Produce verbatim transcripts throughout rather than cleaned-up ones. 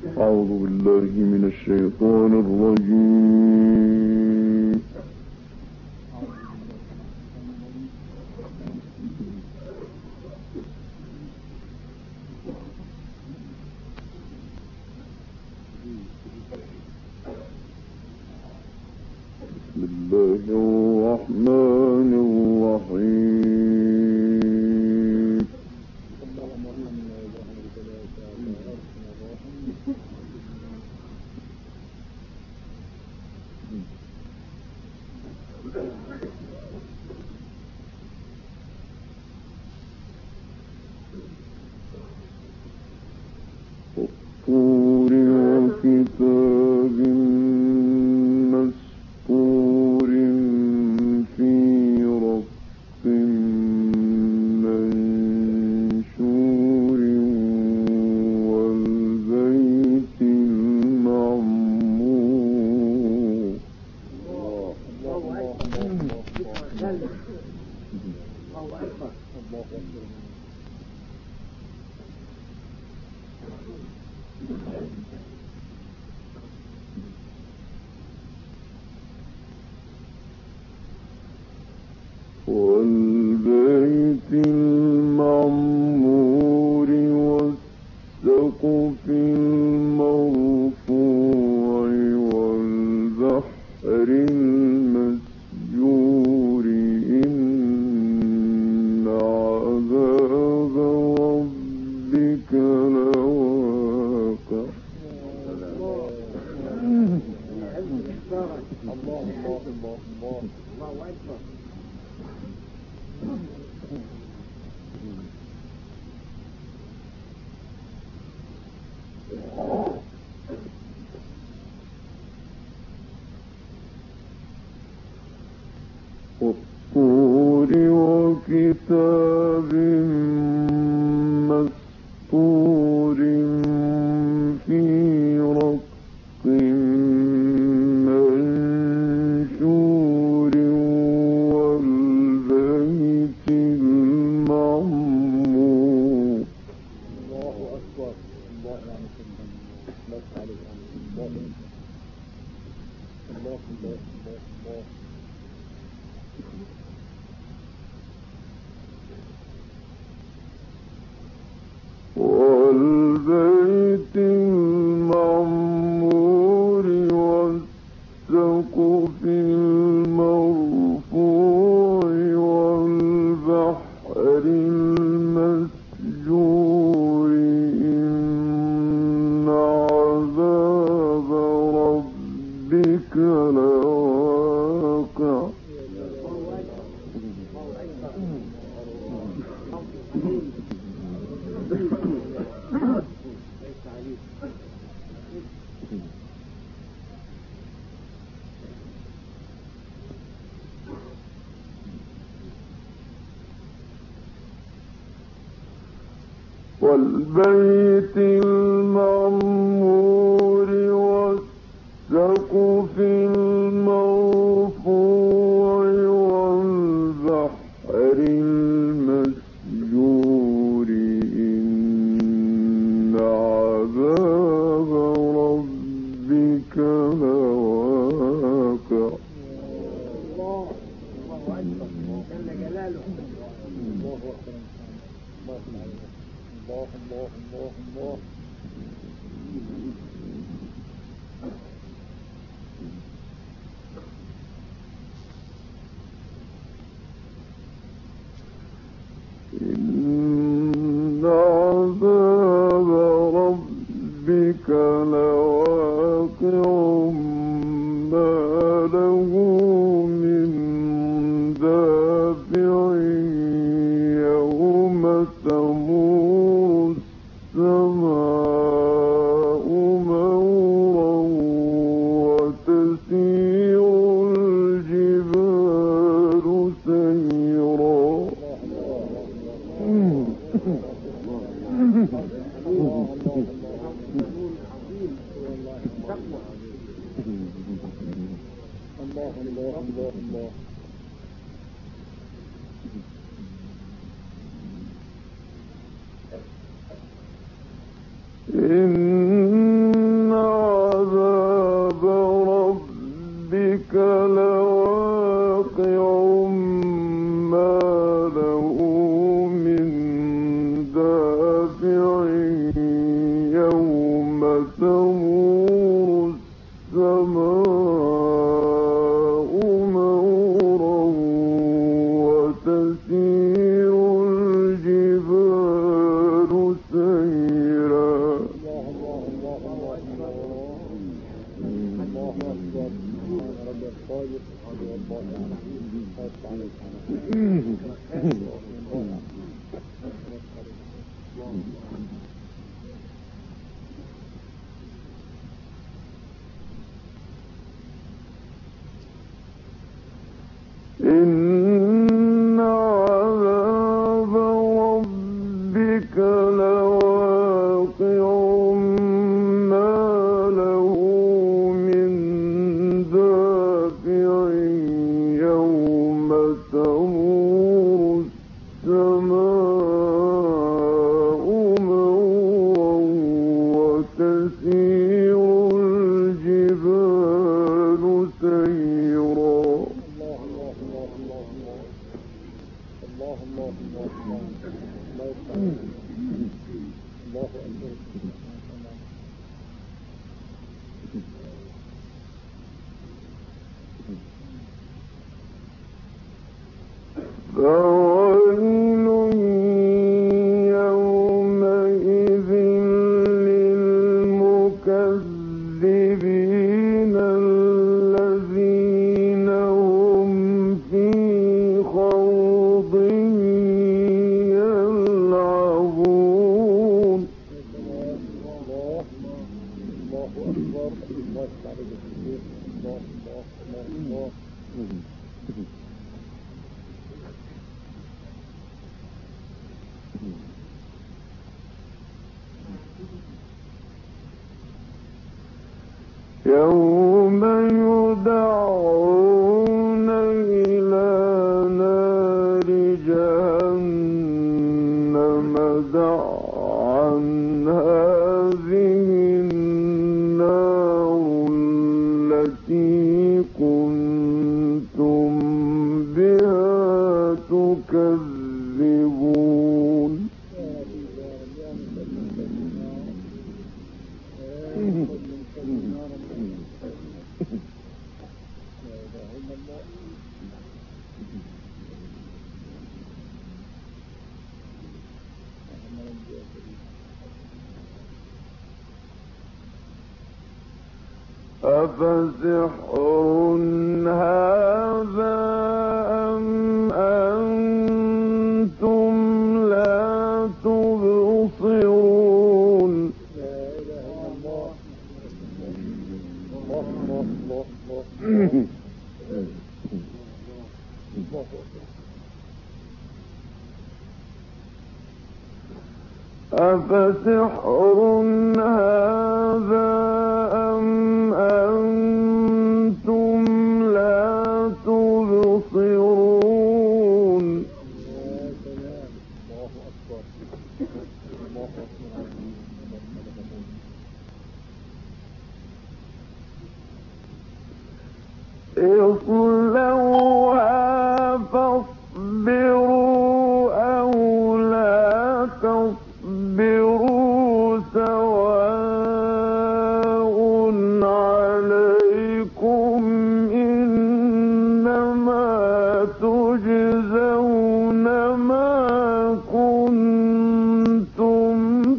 أعوذ بالله من الشيطان الرجيم. بسم الله الرحمن الرحيم. والطور وكتاب مسطور في رق منشور والبيت المعمور. والبيت المعمور والسقف المرفوع والبحر المسجور إن عذاب ربك لواقع. الله الله الله الله أكبر. والطور وكتاب مسطور في رق منشور والبيت المعمور. الله أكبر. الله الله الله الله. والبيت المعمور والسقف المرفوع والبحر المسجور إن عذاب ربك لواقع. والبيت المعمور والسقف المرفوع والبحر المسجور إن عذاب ربك لواقع. الله أكبر جل جلاله. الله أكبر. الله الله الله الله. إن عذاب ربك لواقع ما له من دافع يوم تمور السماء مورا وتسير الجبال سيرا. الله الله الله الله. إن إن عذاب ربك لواقع ما له من دافع يوم تمور السماء مورا وتسير الجبال سيرا. فويل يومئذ للمكذبين الذين هم في خوض يلعبون. يوم يدعون إلى نار جهنم دعا هذه النار التي كنتم بها تكذبون. أفسحر هذا أم أنتم لا تبصرون. أفسحر هذا أم أنتم لا تبصرون. اصلوها فاصبروا أو لا تصبروا سواء عليكم إنما تجزون ما كنتم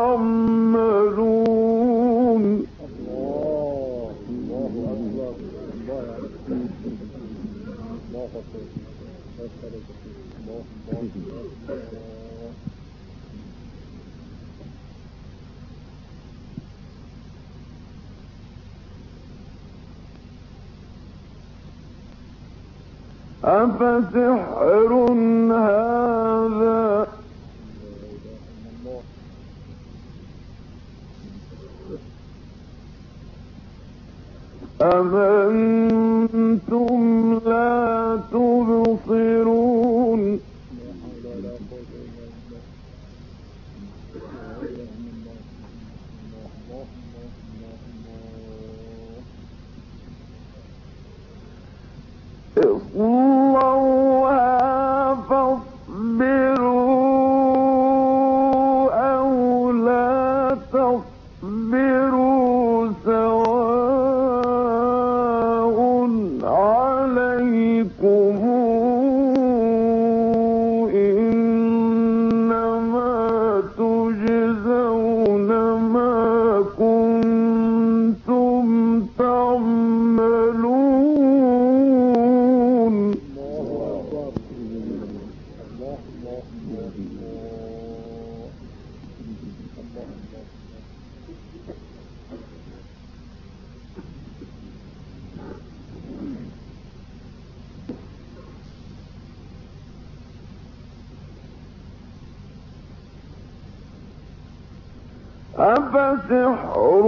تعملون. أفسحر هذا أم أنتم لا تبصرون. اصلوها فاصبروا أو لا تصبروا سواء عليكم أفسحر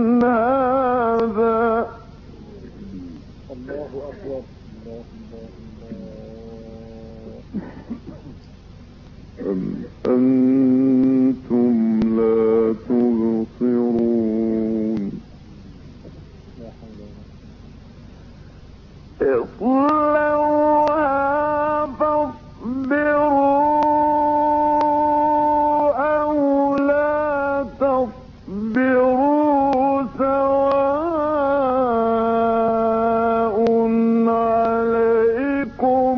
هذا الله أكبر أم أنتم لا تبصرون اصلوها فاصبروا أو لا تصبروا سواء عليكم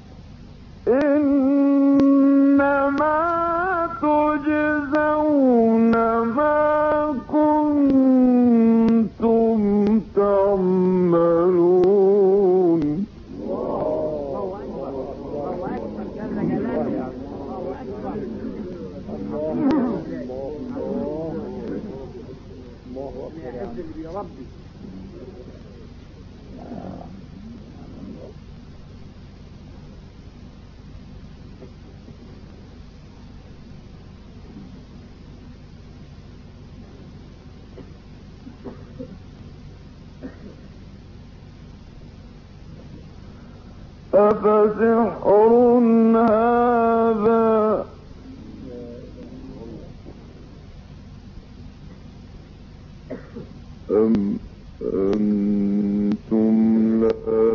إنما تجزون ما كنتم تعملون أفسحر هذا أم أنتم لا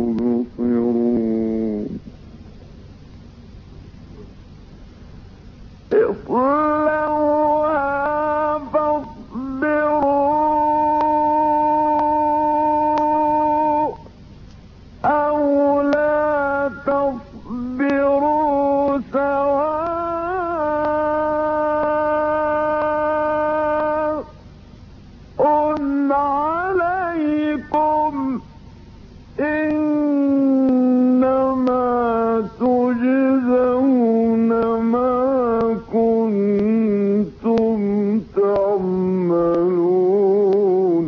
تبصرون اصلوها فاصبروا أو لا تصبروا سواء عليكم إنما تجزون ما كنتم تعملون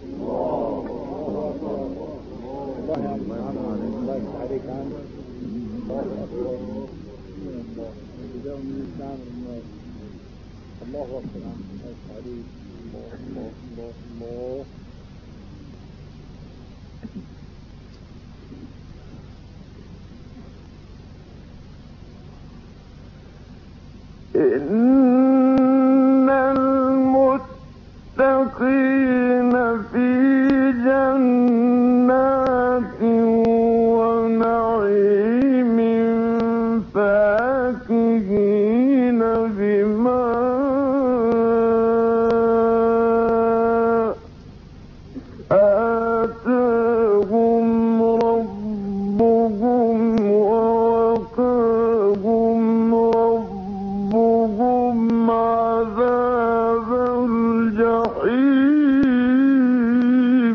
الله أكبر الله الله إن المتقين في جنات ونعيم فاكهين بما آتاهم ربهم ووقاهم ربهم عذاب الجحيم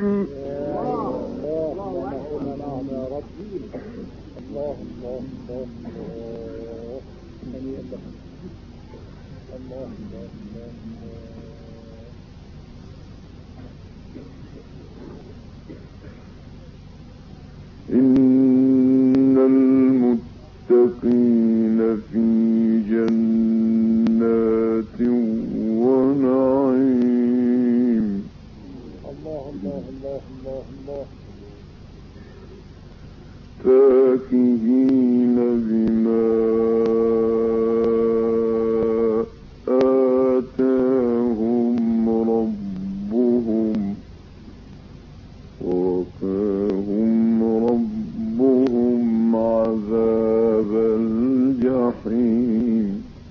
إن المتقين في جنات ونعيم الله الله الله الله الله فاكهين بما آتاهم ربهم ووقاهم ربهم عذاب الجحيم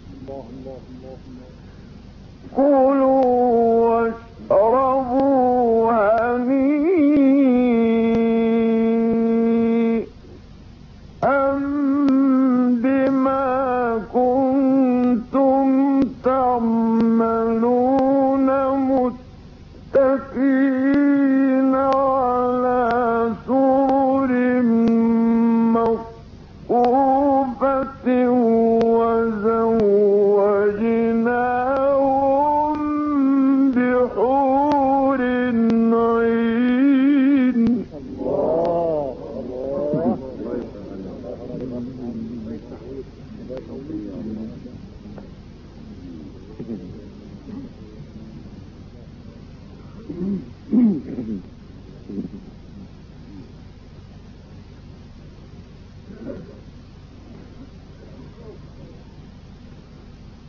كلوا واشربوا هنيئا بما كنتم تعملون متكئين على سرر مصفوفة وزوجناهم بحور عين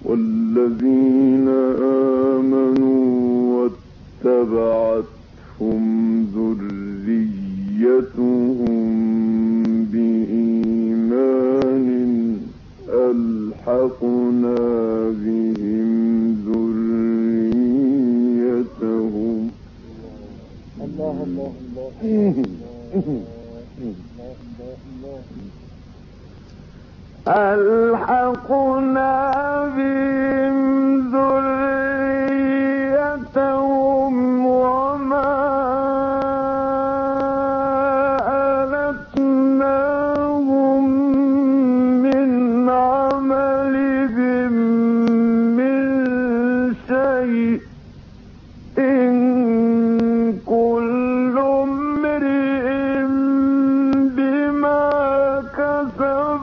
والذين آمنوا واتبعتهم ذريتهم بإيمان ألحقنا بهم ذريتهم. الله الله الله ألحقنا بهم ذريتهم وما ألتناهم من عملهم من شيء إن كل امرئ بما كسب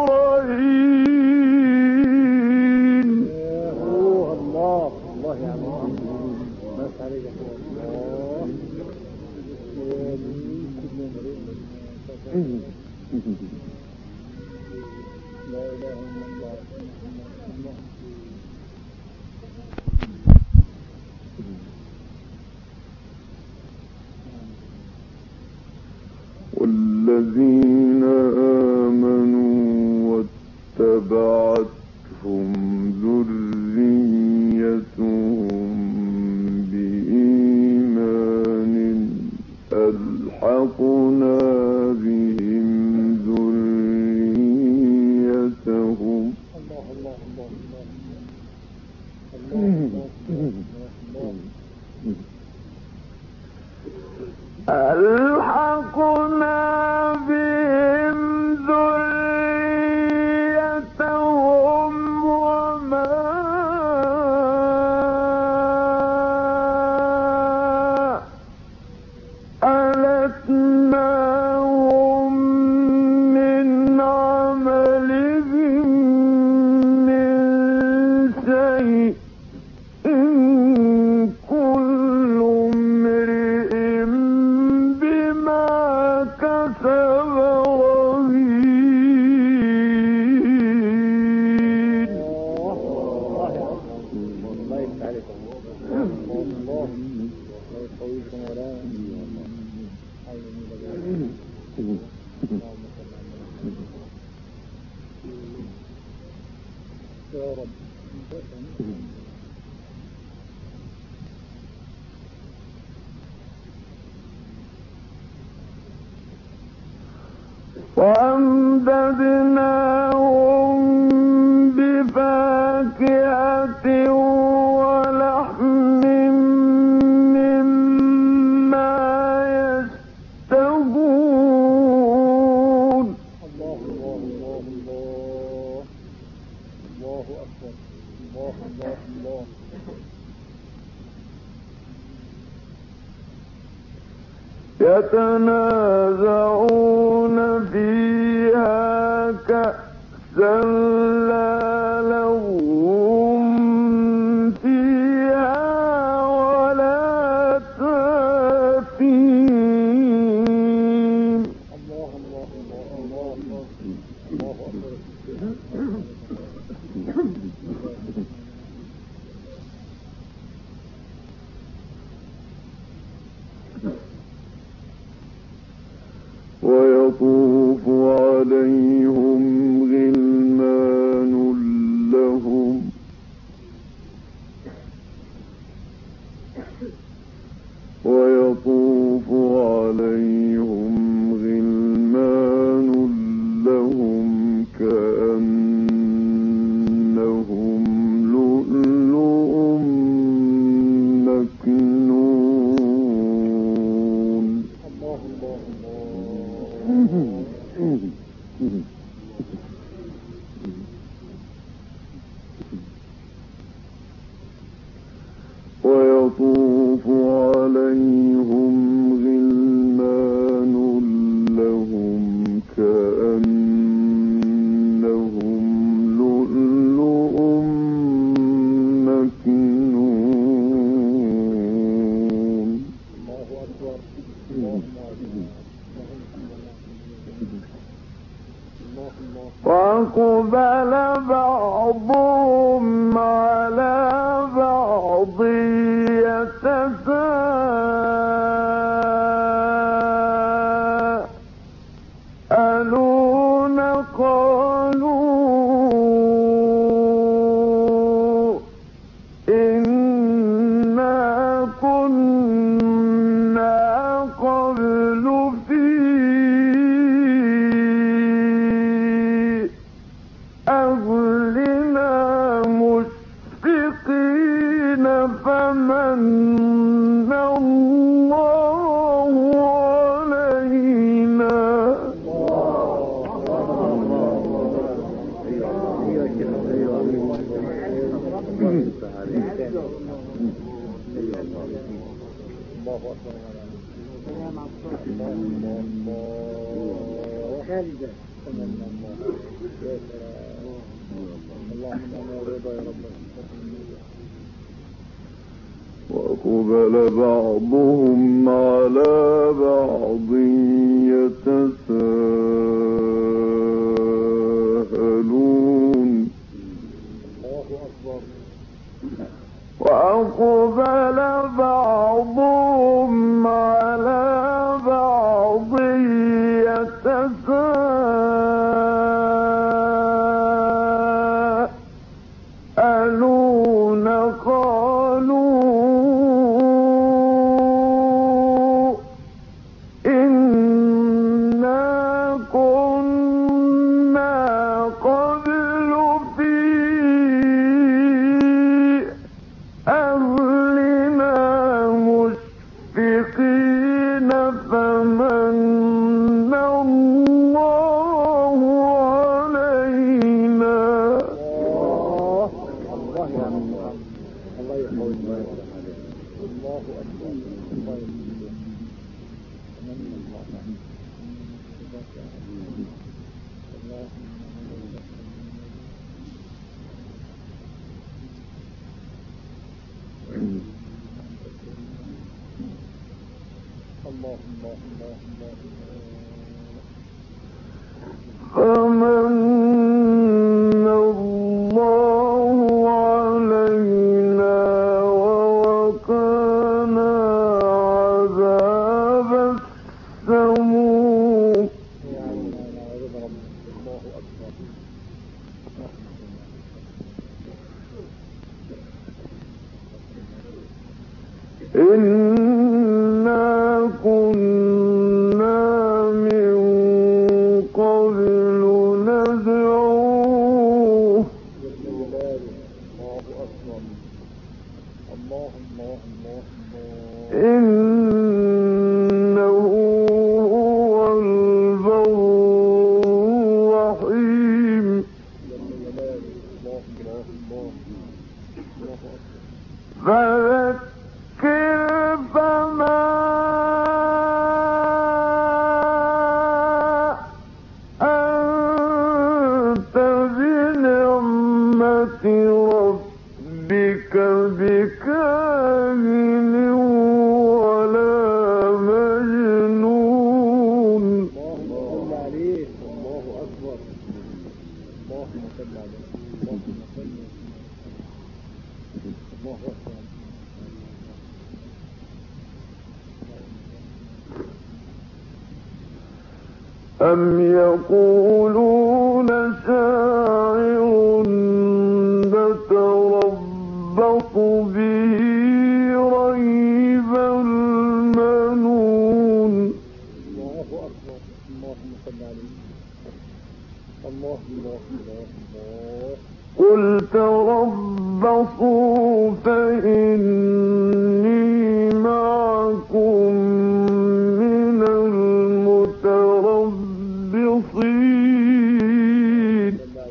رهين. الله الله يا عم بس عليك الله. لا إله إلا الله. والذين آمنوا واتبعتهم ذريتهم بإيمان ألحقنا بهم ذريتهم. الله الله الله الله ألحقنا بهم ذريتهم وما ألتناهم من عملهم من شيء إن كل امرئ بما كسب رهين. الله يفتح عليك الله الله يقويكم ولا يا رب. وأمددناهم بفاكهة ولحم مما يشتهون. الله الله الله الله الله أكبر الله الله الله. يتنازعون فيها كأسا لا لغو فيها ولا تأثيم. الله الله الله الله الله أكبر. ويطوف عليهم غلمان لهم ويطوف عليهم غلمان لهم كأنهم لؤلؤ مكنون. الله الله الله. ويطوف عليهم غلمان لهم كأنهم لؤلؤ مكنون. الله أكبر الله الله الله. وأقبل بعضهم فمن الله علينا خالدة تمنى الله يا سلام اللهم انا رضا يا رب. وأقبل بعضهم على بعض يتساءلون الله أكبر. وأقبل بعضهم على بعض يتساءلون قالوا إنا كنا قبل في أهلنا مشفقين فمن الله علينا. الله الله يا رب الله يقوي الله أكبر. الله يقوي تمنى الله الله الله الله الله فمن الله علينا ووقانا عذاب السموم. الله أكبر. إنا كنا من قبل ندعوه الله أكبر. الله الله الله إنه هو البر الرحيم. الله الله الله الله فذكر فما أنت بنعمة ربك بكاهن ولا مجنون. اللهم صل عليه. الله أكبر. اللهم صل عليه. اللهم صل. الله أكبر. أم يقولون شاعر نتربص به ريب المنون. الله أكبر. اللهم صل عليه. الله الله الله الله. قل تربصوا فإني معكم من المتربصين.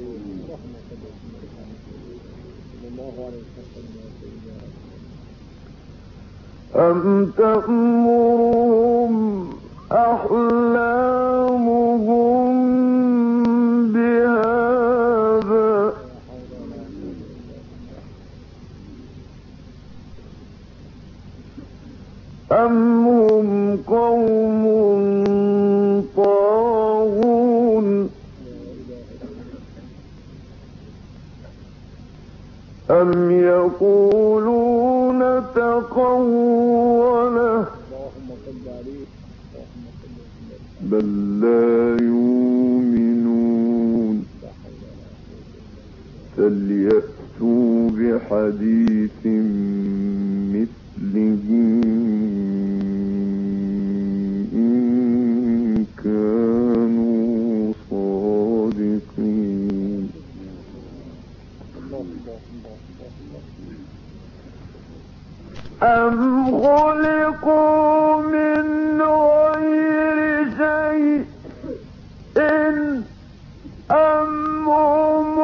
أم تأمرهم أحلامهم بهذا أم هم قوم طاغون أم يقولون تقوله بل لا يؤمنون فليأتوا بحديث مثله إن كانوا صادقين. أم خلقوا من غير شيء أم هم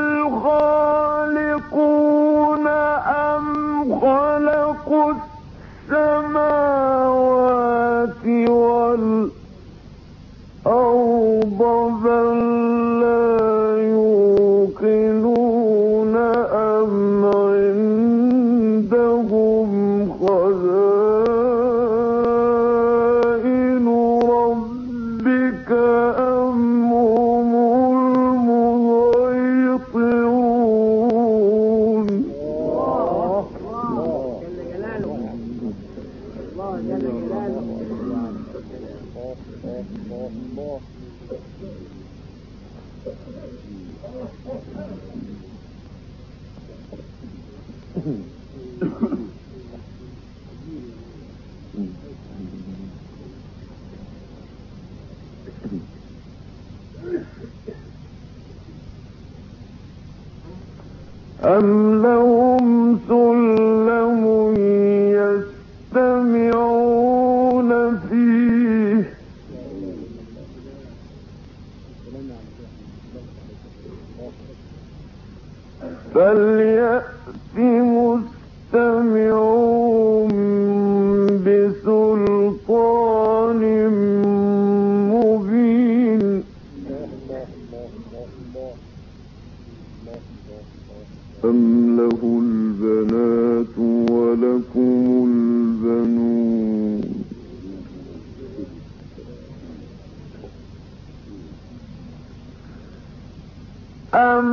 الخالقون أم خلقوا السماوات والأرض بل لا يوقنون أم عندهم خزائن ربك أم هم المسيطرون. أم لهم سلم يستمعون فيه فليأت مستمعون بسلطان مبين. أم له البنات ولكم البنون أم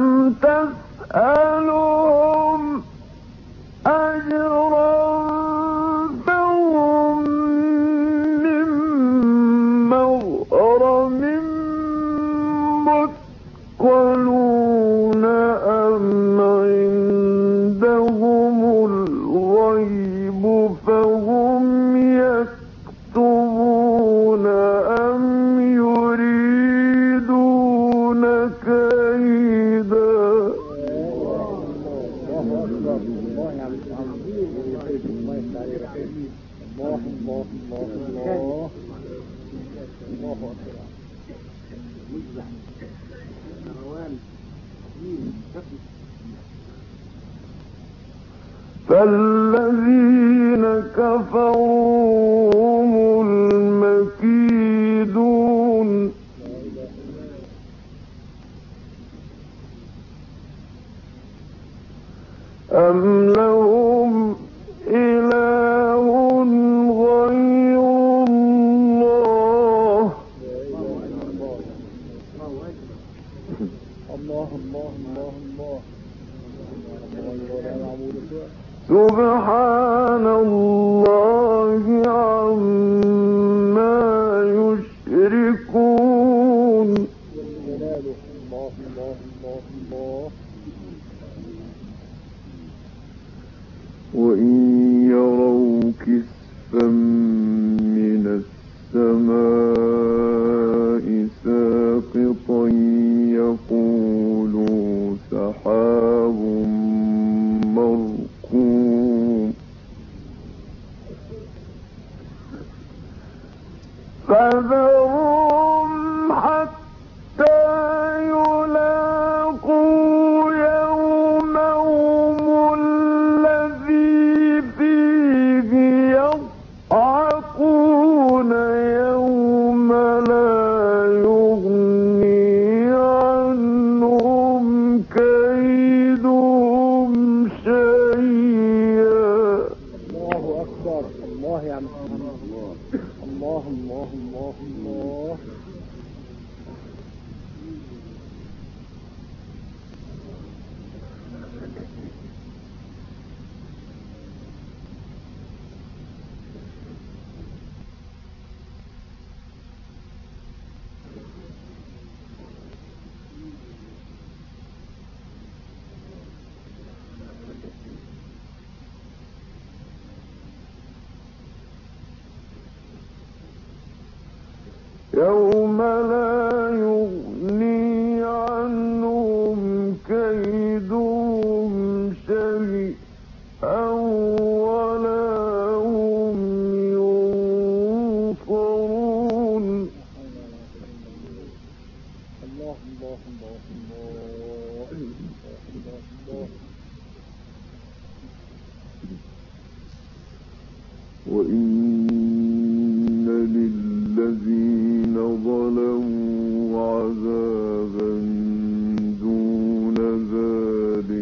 تسألهم أجرا فهم من مغرم مثقلون أم عندهم الغيب فهم يكتبون أم يريدون كيدا. فالذين كفروا هم المكيدون. أم لهم إله غير الله. الله الله الله الله سبحان الله عما يشركون. وإن يروا كسفا من السماء ساقطا يقولوا سحاب مركوم فذرهم حتى يلاقوا يومهم الذي فيه يضحكون يوم لا يغني عنهم كيدهم شيئا. الله أكبر. الله يا محمد. الله الله الله الله. يوم لا يغني عنهم كيدهم شيئا ولا وإن للذين ظلموا عذابا دون ذلك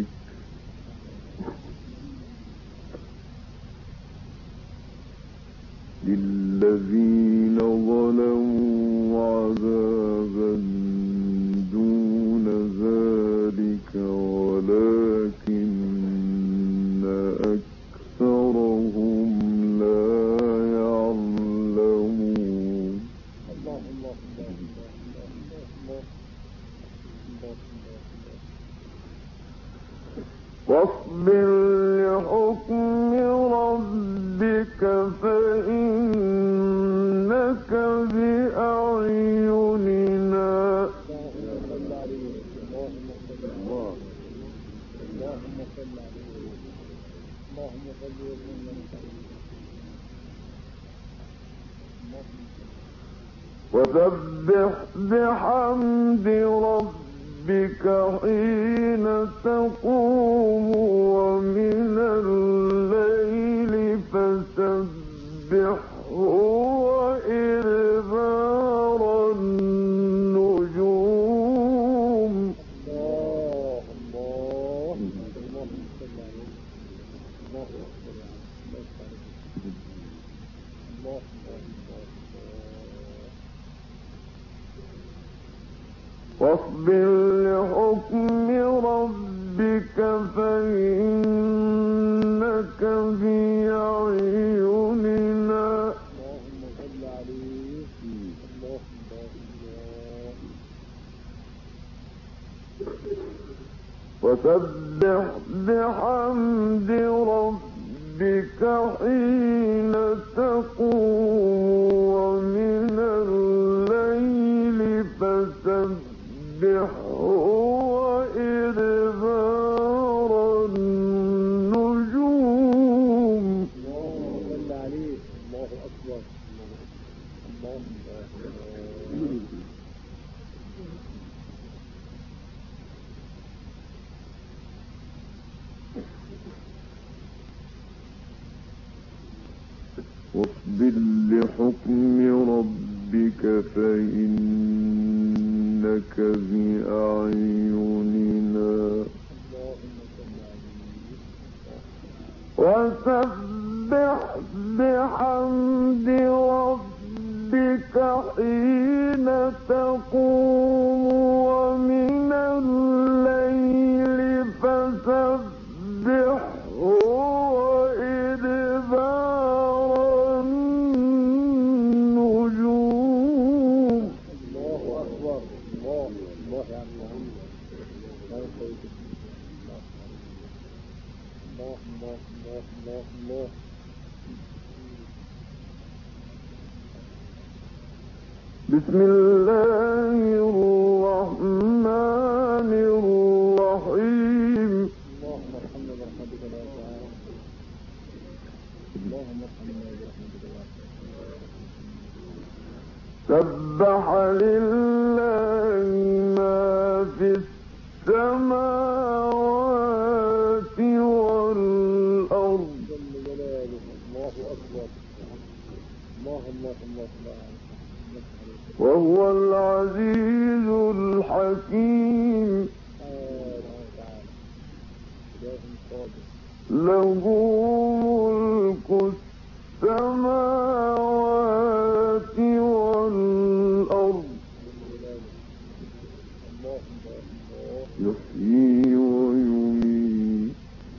للذين ظلموا عذابا دون ذلك ولكن أكثرهم لا يعلمون. الله الله الله واصبر لحكم ربك فإنك بأعيننا. وسبح بحمد ربك حين تقوم ومن الليل فسبحه وإدبار النجوم. واصبر لحكم ربك فإنك بأعيننا. وسبح بحمد ربك حين تقوم ومن الليل فسبحه وإدبار النجوم. الله أكبر. الله واصبر لحكم ربك فإنك بأعيننا. وسبح بحمد ربك حين تقوم ومن الليل فسبحه وإدبار النجوم. الله أكبر. الله الله يا عم الله الله الله الله الله. بسم الله الرحمن الرحيم. اللهم ارحمنا برحمتك يا تعالى. اللهم ارحمنا برحمتك يا سبح لله ما في السماوات والأرض. جل جلاله. الله أكبر. الله الله الله الله. وهو العزيز الحكيم. له ملك السماوات والأرض يحيي ويميت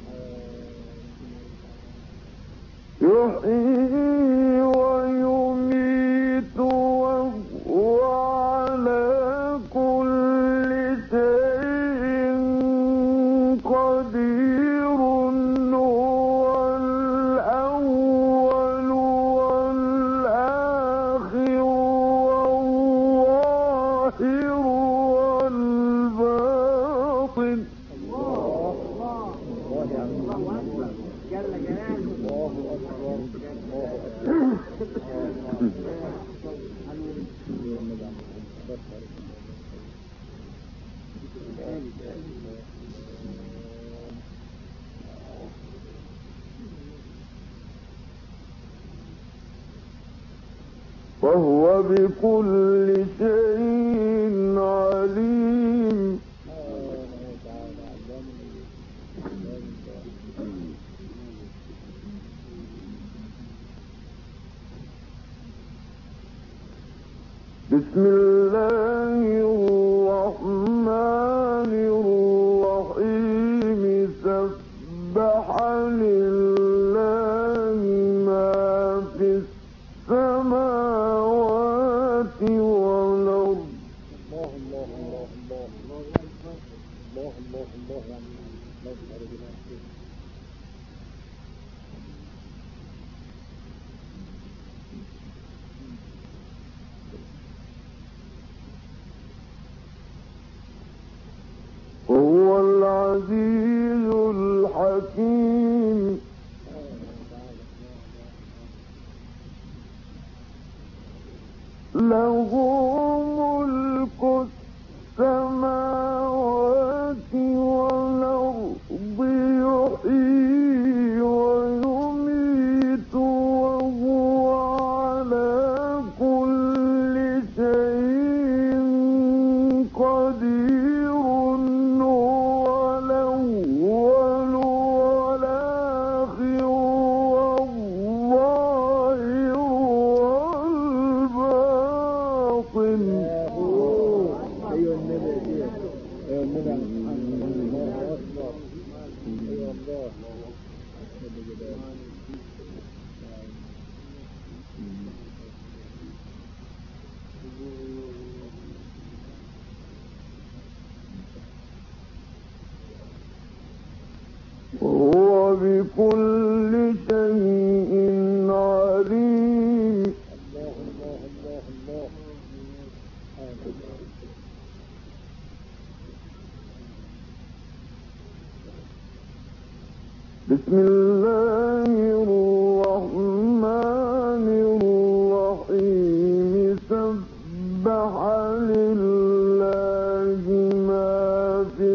يحيي ويميت وهو على كل شيء قدير. هو الأول والآخر والظاهر والباطن. جل جلاله. الله أكبر. وهو بكل شيء عليم. بسم الله الرحمن الرحيم. سبح لله ما في السماوات والأرض. الله الله الله الله الله الله الله الله وهو العزيز الحكيم. له ملك السماوات والأرض يحيي ويميت وهو على كل شيء قدير. هو الأول والآخر والظاهر والباطن. ايوه النبي ايوه النبي الله اكبر. ايوه الله وهو بكل شيء عليم. الله الله الله الله. بسم الله الرحمن الرحيم. سبح لله ما في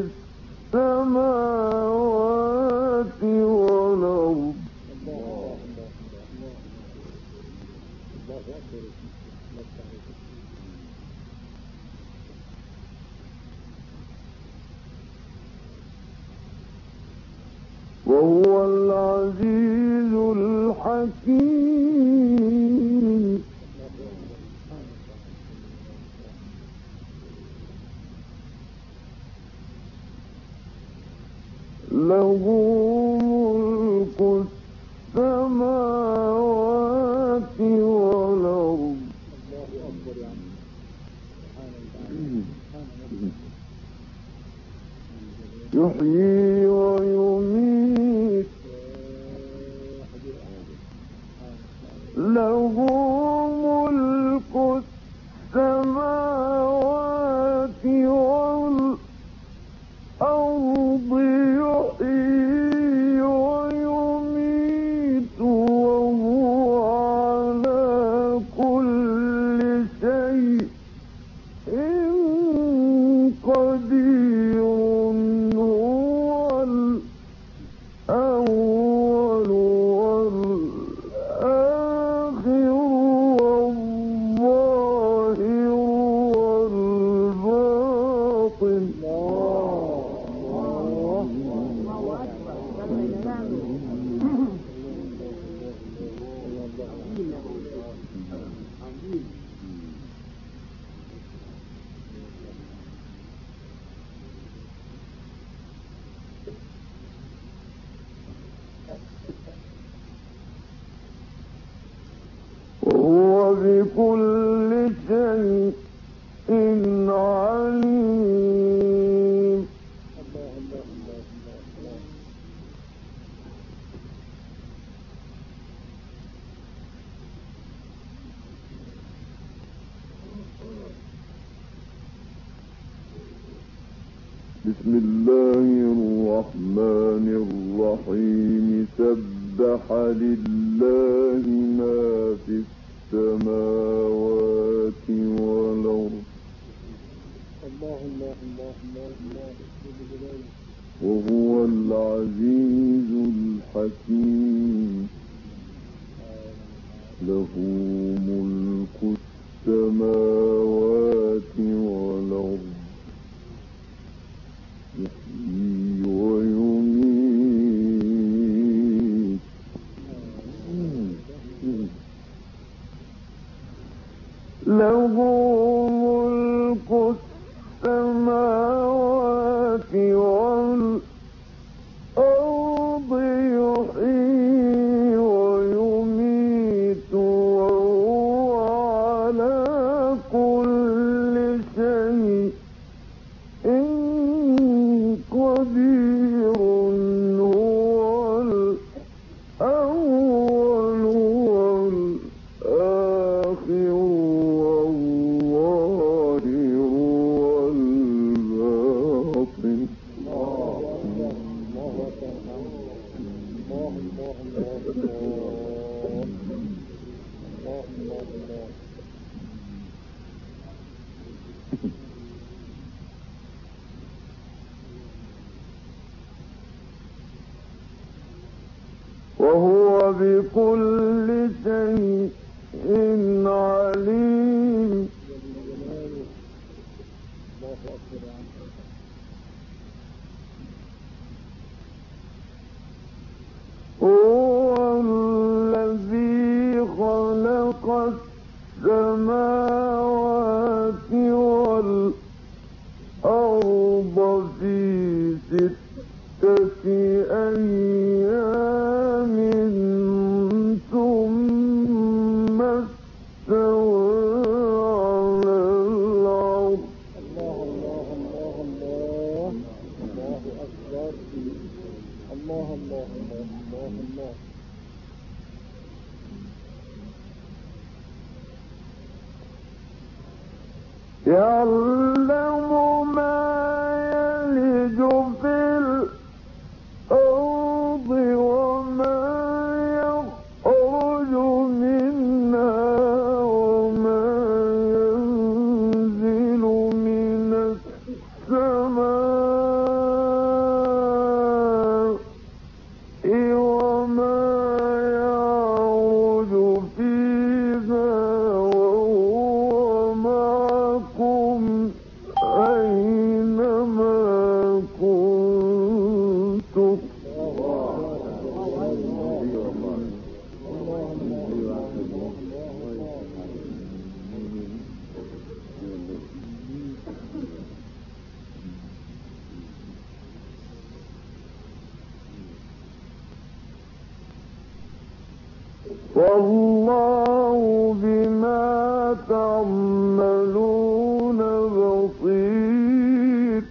السماوات والأرض. وهو العزيز الحكيم. له ملك السماوات والأرض يحيي ويميت. له ملك السماوات والأرض يحيي ويميت وهو على كل شيء قدير. هو الأول والآخر والظاهر والباطن. وهو بكل شيء عليم. بسم الله الرحمن الرحيم. سبح لله ما في السماوات والأرض. الله الله الله الله الله. وهو العزيز الحكيم. له ملك السماوات والأرض يحيي ويميت له ملك السماوات والأرض يحيي ويميت وهو على كل شيء قدير هو الأول والآخر والظاهر والباطن. وهو بكل شيء عليم. هو الذي خلق السماوات والأرض في ستة أيام ثم استوى على العرش. الله الله الله الله الله أكبر. الله الله الله الله الله. يعلم ما يلج في الأرض وما يخرج منها وما ينزل من السماء وما يعرج فيها وهو معكم أينما كنتم. والله بما تعملون بصير.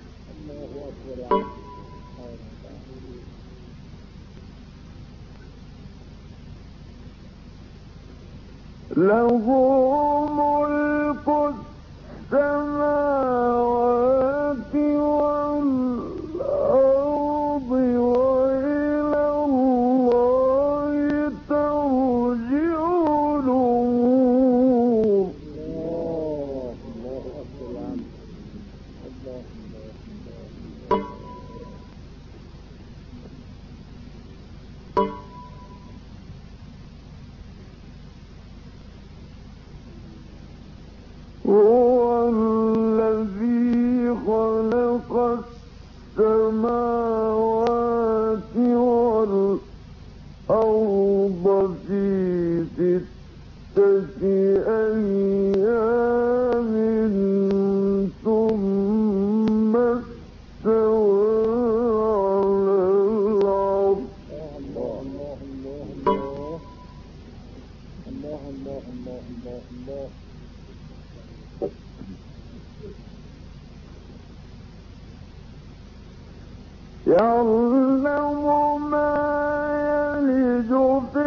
له ملك السماوات والأرض وإلى الله ترجع الأمور. هو الذي خلق السماوات والأرض في ستة أيام ثم استوى على العرش. الله الله الله الله الله الله الله الله. يعلم ما يلج في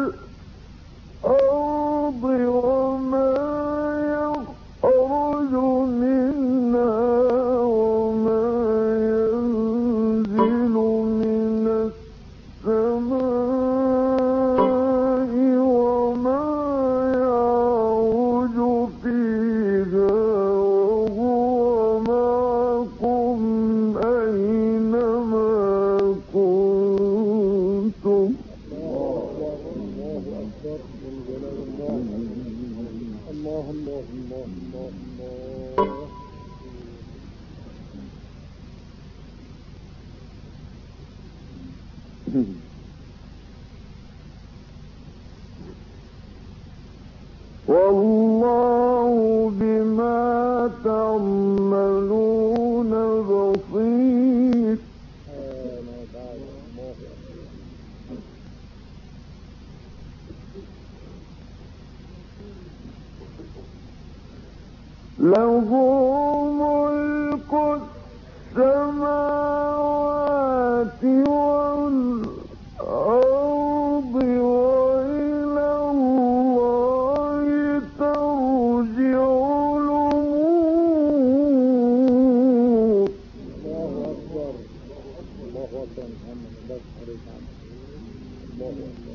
الأرض وما يخرج منها وما ينزل من السماء وما يعرج فيها وهو معكم أينما كنتم. الله أكبر من جلال الله. الله الله الله الله الله. والله بما تعملون بصير. له ملك السماوات والأرض وإلى الله ترجع الأمور. الله أكبر. الله أكبر محمد بس عليك عنه. الله أكبر.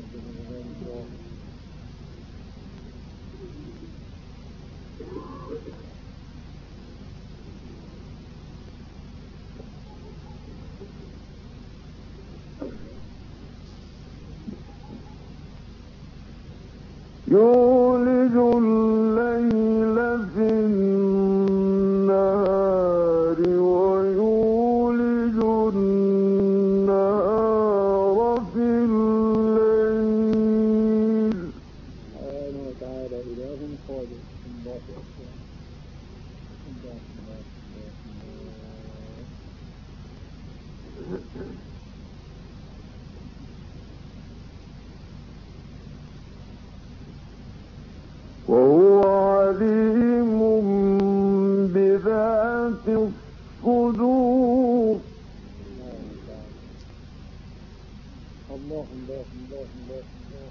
يولج الليل في النهار ويولج النهار في الليل. سبحانه وتعالى إله خالق. الله أكبر. الله الله الله. وهو عليم بذات الصدور. الله الله الله الله الله.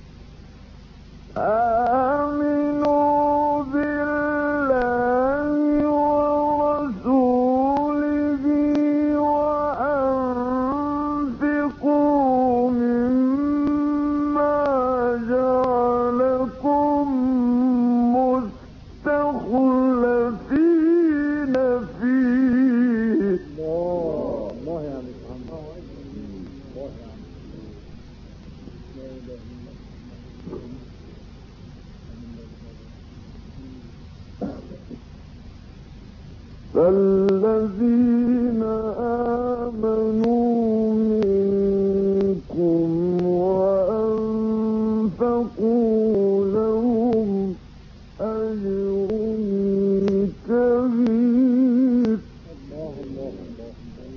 آمنوا بالله ورسوله وأنفقوا مما جعلكم مستخلفين فيه. الله الله يا عم محمد. الله يا عم. لا إله إلا الله. فالذين آمنوا منكم وأنفقوا لهم أجر كبير. الله الله الله الله.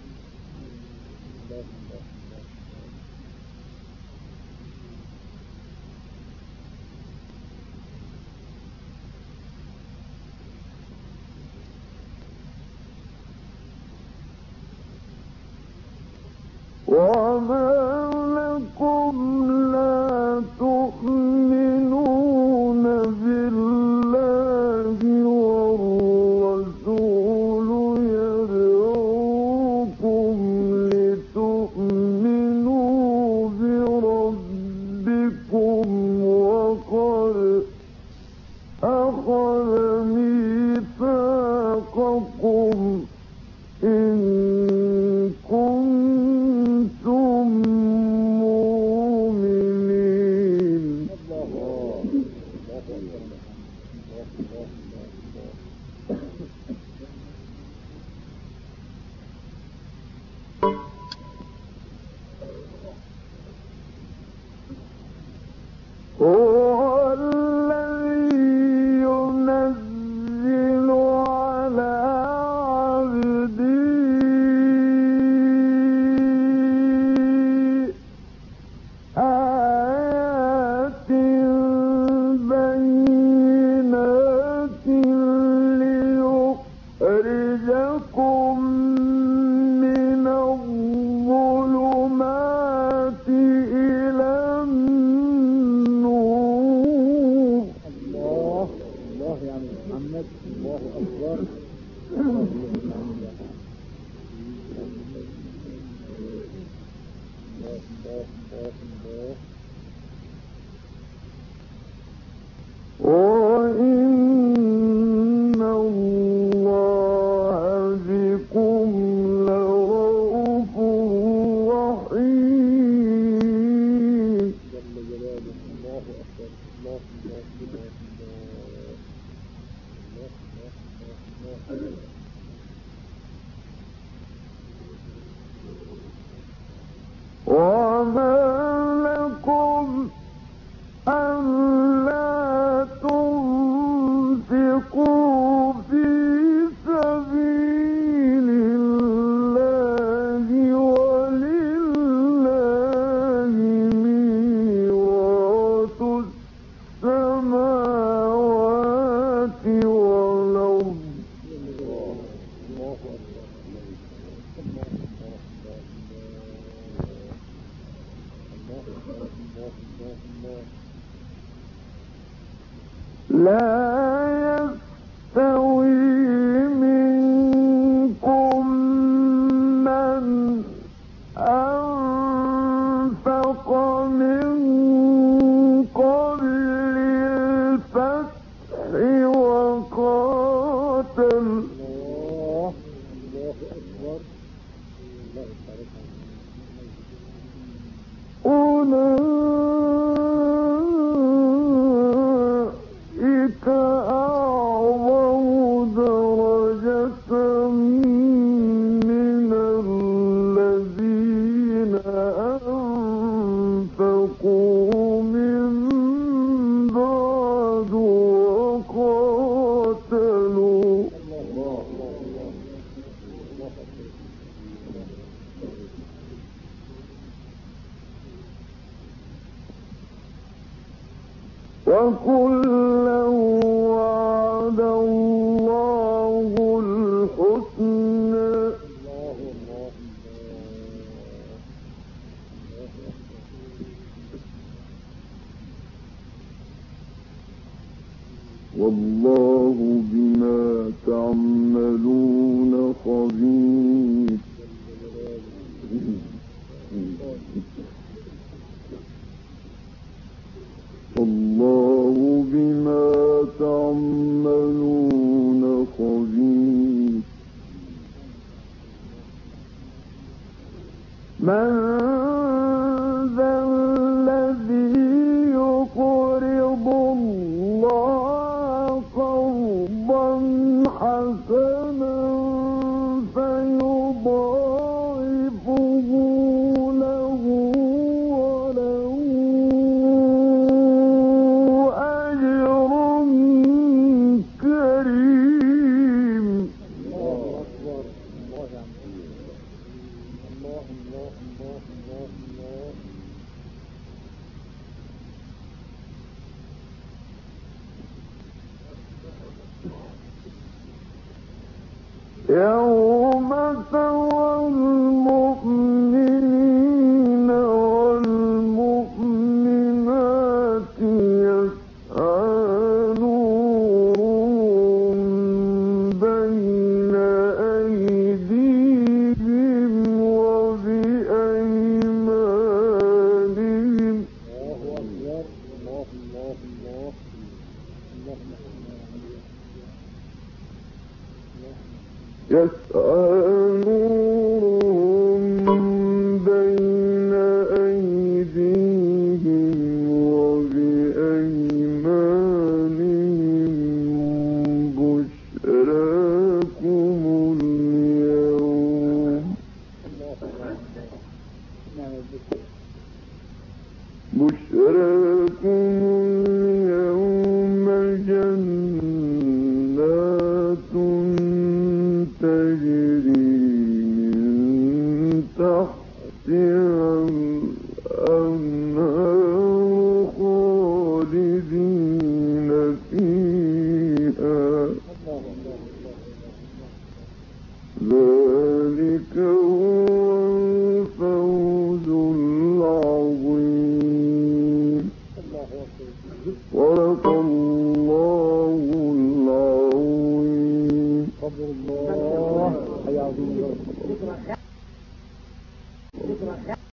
وما لكم لا تؤمنون بالله والرسول يدعوكم لتؤمنوا بربكم وقد أخذ ميثاقكم إن كنتم مؤمنين. هو الذي ينزل على عبده آيات بينات ليخرجكم من الظلمات إلى النور. الله الله يا عم محمد. الله أكبر. وإن الله بكم لرؤوف رحيم. جل جلاله. لا يستوي منكم من أنفق من قبل الفتح وقاتل أولئك أعظم درجة من الذين أنفقوا من بعد وقاتلوا وكلا وعد الله الحسنى والله بما تعملون خبير. والله بما تعملون خبير. من ذا الذي يقرض الله قرضا حسنا فيضاعفه له وله أجر كريم. الله أكبر. الله الله الله الله الله. يوم ترى المؤمنين والمؤمنات يسعى نورهم بين أيديهم وبأيمانهم. الله أكبر. الله الله الله. يسعى نورهم بين أيديهم وبأيمانهم بشراكم اليوم بشراكم اليوم جنات تجري من تحتها الأنهار خالدين فيها ذلك هو الفوز العظيم. صدق الله.